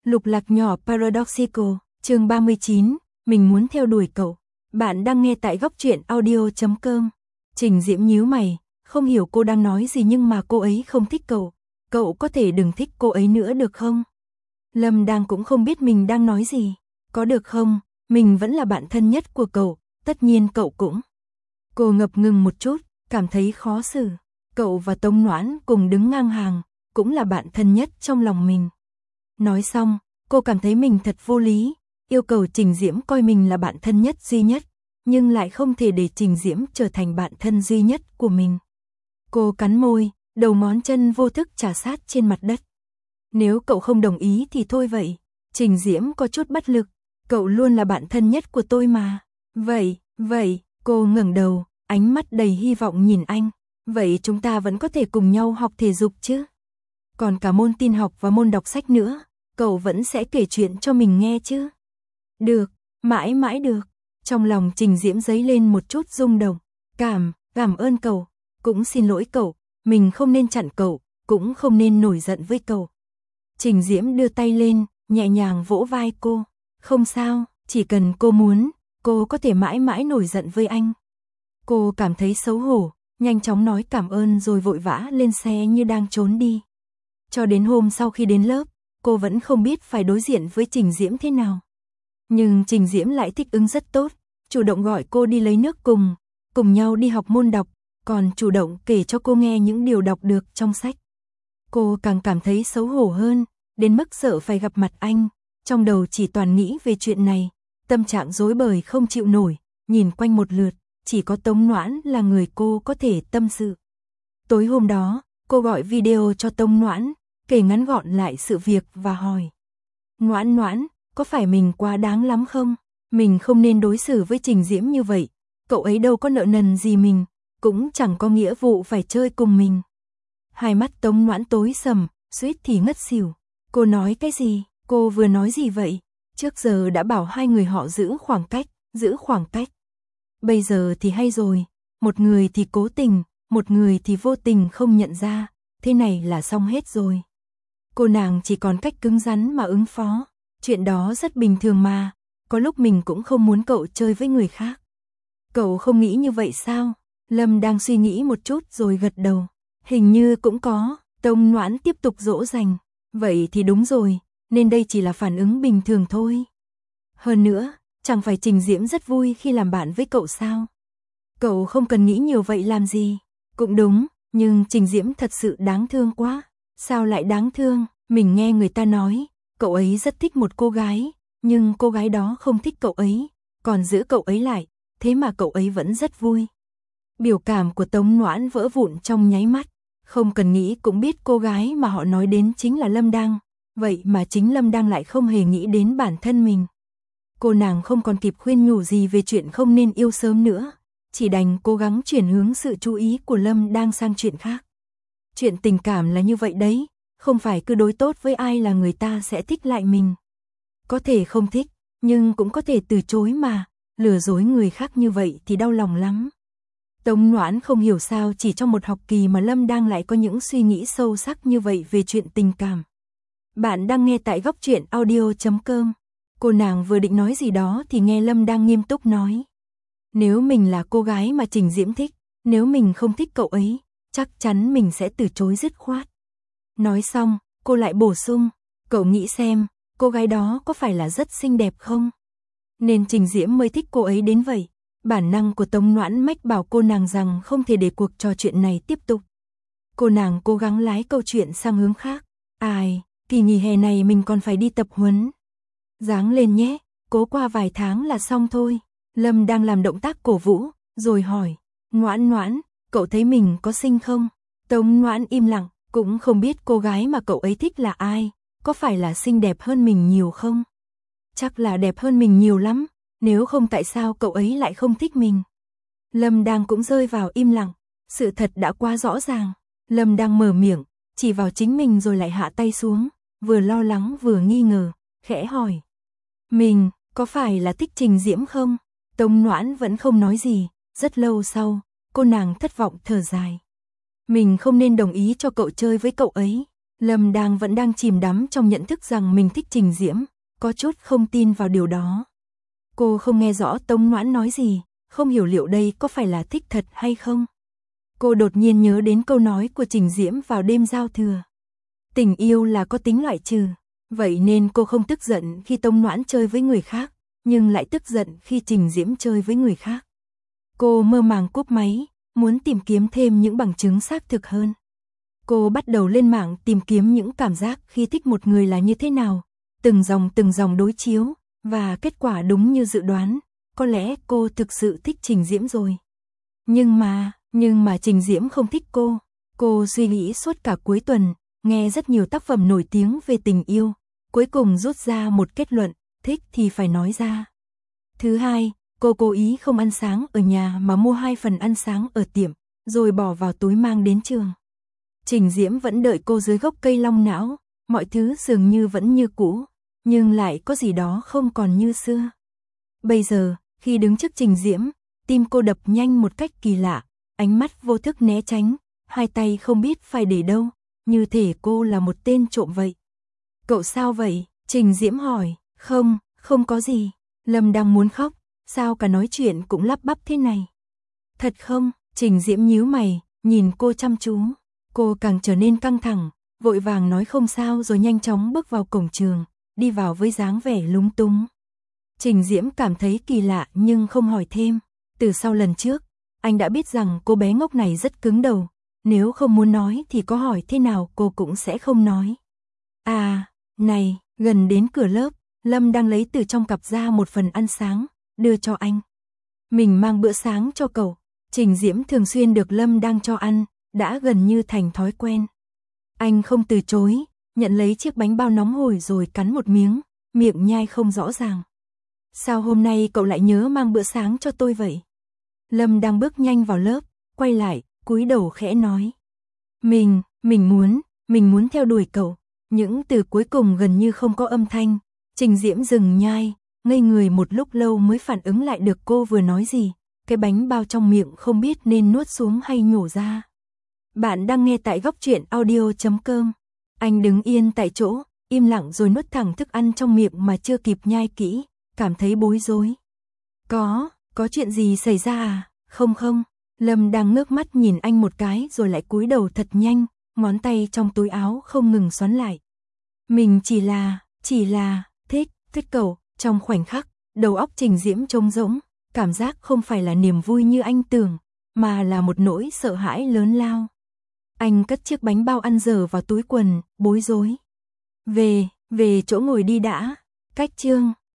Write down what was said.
Lục lạc nhỏ Paradoxical, chương 39, mình muốn theo đuổi cậu. Bạn đang nghe tại góc truyện audio.com. Trình Diễm nhíu mày, không hiểu cô đang nói gì nhưng mà cô ấy không thích cậu. Cậu có thể đừng thích cô ấy nữa được không? Lâm Đang cũng không biết mình đang nói gì. Có được không? Mình vẫn là bạn thân nhất của cậu, tất nhiên cậu cũng. Cô ngập ngừng một chút, cảm thấy khó xử. Cậu và Tống Noãn cùng đứng ngang hàng, cũng là bạn thân nhất trong lòng mình. Nói xong, cô cảm thấy mình thật vô lý, yêu cầu Trình Diễm coi mình là bạn thân nhất duy nhất, nhưng lại không thể để Trình Diễm trở thành bạn thân duy nhất của mình. Cô cắn môi, đầu ngón chân vô thức chà sát trên mặt đất. Nếu cậu không đồng ý thì thôi vậy. Trình Diễm có chút bất lực, cậu luôn là bạn thân nhất của tôi mà. Vậy, cô ngẩng đầu, ánh mắt đầy hy vọng nhìn anh. Vậy chúng ta vẫn có thể cùng nhau học thể dục chứ? Còn cả môn tin học và môn đọc sách nữa, cậu vẫn sẽ kể chuyện cho mình nghe chứ? Được, mãi mãi được. Trong lòng Trình Diễm dấy lên một chút rung động. Cảm ơn cậu, cũng xin lỗi cậu, mình không nên chặn cậu, cũng không nên nổi giận với cậu. Trình Diễm đưa tay lên, nhẹ nhàng vỗ vai cô. Không sao, chỉ cần cô muốn, cô có thể mãi mãi nổi giận với anh. Cô cảm thấy xấu hổ, nhanh chóng nói cảm ơn rồi vội vã lên xe như đang trốn đi. Cho đến hôm sau khi đến lớp, cô vẫn không biết phải đối diện với Trình Diễm thế nào. Nhưng Trình Diễm lại thích ứng rất tốt, chủ động gọi cô đi lấy nước cùng nhau đi học môn đọc, còn chủ động kể cho cô nghe những điều đọc được trong sách. Cô càng cảm thấy xấu hổ hơn, đến mức sợ phải gặp mặt anh, trong đầu chỉ toàn nghĩ về chuyện này, tâm trạng rối bời không chịu nổi, nhìn quanh một lượt, chỉ có Tống Noãn là người cô có thể tâm sự. Tối hôm đó, cô gọi video cho Tống Noãn, kể ngắn gọn lại sự việc và hỏi. Noãn, có phải mình quá đáng lắm không? Mình không nên đối xử với Trình Diễm như vậy, cậu ấy đâu có nợ nần gì mình, cũng chẳng có nghĩa vụ phải chơi cùng mình. Hai mắt Tống Noãn tối sầm, suýt thì ngất xỉu. Cô nói cái gì? Cô vừa nói gì vậy? Trước giờ đã bảo hai người họ giữ khoảng cách. Bây giờ thì hay rồi, một người thì cố tình, một người thì vô tình không nhận ra, thế này là xong hết rồi. Cô nàng chỉ còn cách cứng rắn mà ứng phó, chuyện đó rất bình thường mà, có lúc mình cũng không muốn cậu chơi với người khác. Cậu không nghĩ như vậy sao? Lâm đang suy nghĩ một chút rồi gật đầu. Hình như cũng có, Tống Noãn tiếp tục dỗ dành. Vậy thì đúng rồi, nên đây chỉ là phản ứng bình thường thôi. Hơn nữa, chẳng phải Trình Diễm rất vui khi làm bạn với cậu sao? Cậu không cần nghĩ nhiều vậy làm gì? Cũng đúng, nhưng Trình Diễm thật sự đáng thương quá. Sao lại đáng thương? Mình nghe người ta nói, cậu ấy rất thích một cô gái, nhưng cô gái đó không thích cậu ấy, còn giữ cậu ấy lại, thế mà cậu ấy vẫn rất vui. Biểu cảm của Tống Noãn vỡ vụn trong nháy mắt, không cần nghĩ cũng biết cô gái mà họ nói đến chính là Lâm Đang, vậy mà chính Lâm Đang lại không hề nghĩ đến bản thân mình. Cô nàng không còn kịp khuyên nhủ gì về chuyện không nên yêu sớm nữa, chỉ đành cố gắng chuyển hướng sự chú ý của Lâm Đang sang chuyện khác. Chuyện tình cảm là như vậy đấy, không phải cứ đối tốt với ai là người ta sẽ thích lại mình. Có thể không thích, nhưng cũng có thể từ chối mà, lừa dối người khác như vậy thì đau lòng lắm. Tống Noãn không hiểu sao chỉ trong một học kỳ mà Lâm Đang lại có những suy nghĩ sâu sắc như vậy về chuyện tình cảm. Bạn đang nghe tại góc truyện audio.com. Cô nàng vừa định nói gì đó thì nghe Lâm Đang nghiêm túc nói. Nếu mình là cô gái mà Trình Diễm thích, nếu mình không thích cậu ấy, chắc chắn mình sẽ từ chối dứt khoát. Nói xong, cô lại bổ sung, cậu nghĩ xem, cô gái đó có phải là rất xinh đẹp không? Nên Trình Diễm mới thích cô ấy đến vậy. Bản năng của Tống Noãn mách bảo cô nàng rằng không thể để cuộc trò chuyện này tiếp tục. Cô nàng cố gắng lái câu chuyện sang hướng khác. Ai, kỳ nghỉ hè này mình còn phải đi tập huấn. Ráng lên nhé, cố qua vài tháng là xong thôi. Lâm đang làm động tác cổ vũ, rồi hỏi, Noãn, cậu thấy mình có xinh không? Tống Noãn im lặng, cũng không biết cô gái mà cậu ấy thích là ai, có phải là xinh đẹp hơn mình nhiều không? Chắc là đẹp hơn mình nhiều lắm. Nếu không tại sao cậu ấy lại không thích mình? Lâm Đang cũng rơi vào im lặng, sự thật đã quá rõ ràng. Lâm Đang mở miệng, chỉ vào chính mình rồi lại hạ tay xuống, vừa lo lắng vừa nghi ngờ, khẽ hỏi. Mình, có phải là thích Trình Diễm không? Tống Noãn vẫn không nói gì, rất lâu sau, cô nàng thất vọng thở dài. Mình không nên đồng ý cho cậu chơi với cậu ấy. Lâm vẫn đang chìm đắm trong nhận thức rằng mình thích Trình Diễm, có chút không tin vào điều đó. Cô không nghe rõ Tống Noãn nói gì, không hiểu liệu đây có phải là thích thật hay không. Cô đột nhiên nhớ đến câu nói của Trình Diễm vào đêm giao thừa. Tình yêu là có tính loại trừ, vậy nên cô không tức giận khi Tống Noãn chơi với người khác, nhưng lại tức giận khi Trình Diễm chơi với người khác. Cô mơ màng cúp máy, muốn tìm kiếm thêm những bằng chứng xác thực hơn. Cô bắt đầu lên mạng tìm kiếm những cảm giác khi thích một người là như thế nào, từng dòng đối chiếu, và kết quả đúng như dự đoán, có lẽ cô thực sự thích Trình Diễm rồi. Nhưng mà Trình Diễm không thích cô. Cô suy nghĩ suốt cả cuối tuần, nghe rất nhiều tác phẩm nổi tiếng về tình yêu, cuối cùng rút ra một kết luận, thích thì phải nói ra. Thứ hai, cô cố ý không ăn sáng ở nhà mà mua 2 phần ăn sáng ở tiệm, rồi bỏ vào túi mang đến trường. Trình Diễm vẫn đợi cô dưới gốc cây long não, mọi thứ dường như vẫn như cũ, nhưng lại có gì đó không còn như xưa. Bây giờ, khi đứng trước Trình Diễm, tim cô đập nhanh một cách kỳ lạ, ánh mắt vô thức né tránh, hai tay không biết phải để đâu, như thể cô là một tên trộm vậy. Cậu sao vậy? Trình Diễm hỏi. Không có gì. Lâm đang muốn khóc, sao cả nói chuyện cũng lắp bắp thế này. Thật không? Trình Diễm nhíu mày, nhìn cô chăm chú. Cô càng trở nên căng thẳng, vội vàng nói không sao rồi nhanh chóng bước vào cổng trường, đi vào với dáng vẻ lúng túng. Trình Diễm cảm thấy kỳ lạ nhưng không hỏi thêm. Từ sau lần trước, anh đã biết rằng cô bé ngốc này rất cứng đầu. Nếu không muốn nói thì có hỏi thế nào cô cũng sẽ không nói. À, này, gần đến cửa lớp, Lâm đang lấy từ trong cặp ra một phần ăn sáng, đưa cho anh. Mình mang bữa sáng cho cậu. Trình Diễm thường xuyên được Lâm đang cho ăn, đã gần như thành thói quen. Anh không từ chối, nhận lấy chiếc bánh bao nóng hổi rồi cắn một miếng, miệng nhai không rõ ràng. Sao hôm nay cậu lại nhớ mang bữa sáng cho tôi vậy? Lâm đang bước nhanh vào lớp, quay lại, cúi đầu khẽ nói. Mình muốn theo đuổi cậu. Những từ cuối cùng gần như không có âm thanh. Trình Diễm dừng nhai, ngây người một lúc lâu mới phản ứng lại được cô vừa nói gì. Cái bánh bao trong miệng không biết nên nuốt xuống hay nhổ ra. Bạn đang nghe tại goctruyện.audio.com. Anh đứng yên tại chỗ, im lặng rồi nuốt thẳng thức ăn trong miệng mà chưa kịp nhai kỹ, cảm thấy bối rối. Có chuyện gì xảy ra à? Không. Lâm đang ngước mắt nhìn anh một cái rồi lại cúi đầu thật nhanh, ngón tay trong túi áo không ngừng xoắn lại. Mình chỉ là thích cậu. Trong khoảnh khắc, đầu óc Trình Diễm trống rỗng, cảm giác không phải là niềm vui như anh tưởng, mà là một nỗi sợ hãi lớn lao. Anh cất chiếc bánh bao ăn dở vào túi quần, bối rối. Về chỗ ngồi đi đã. Cách chương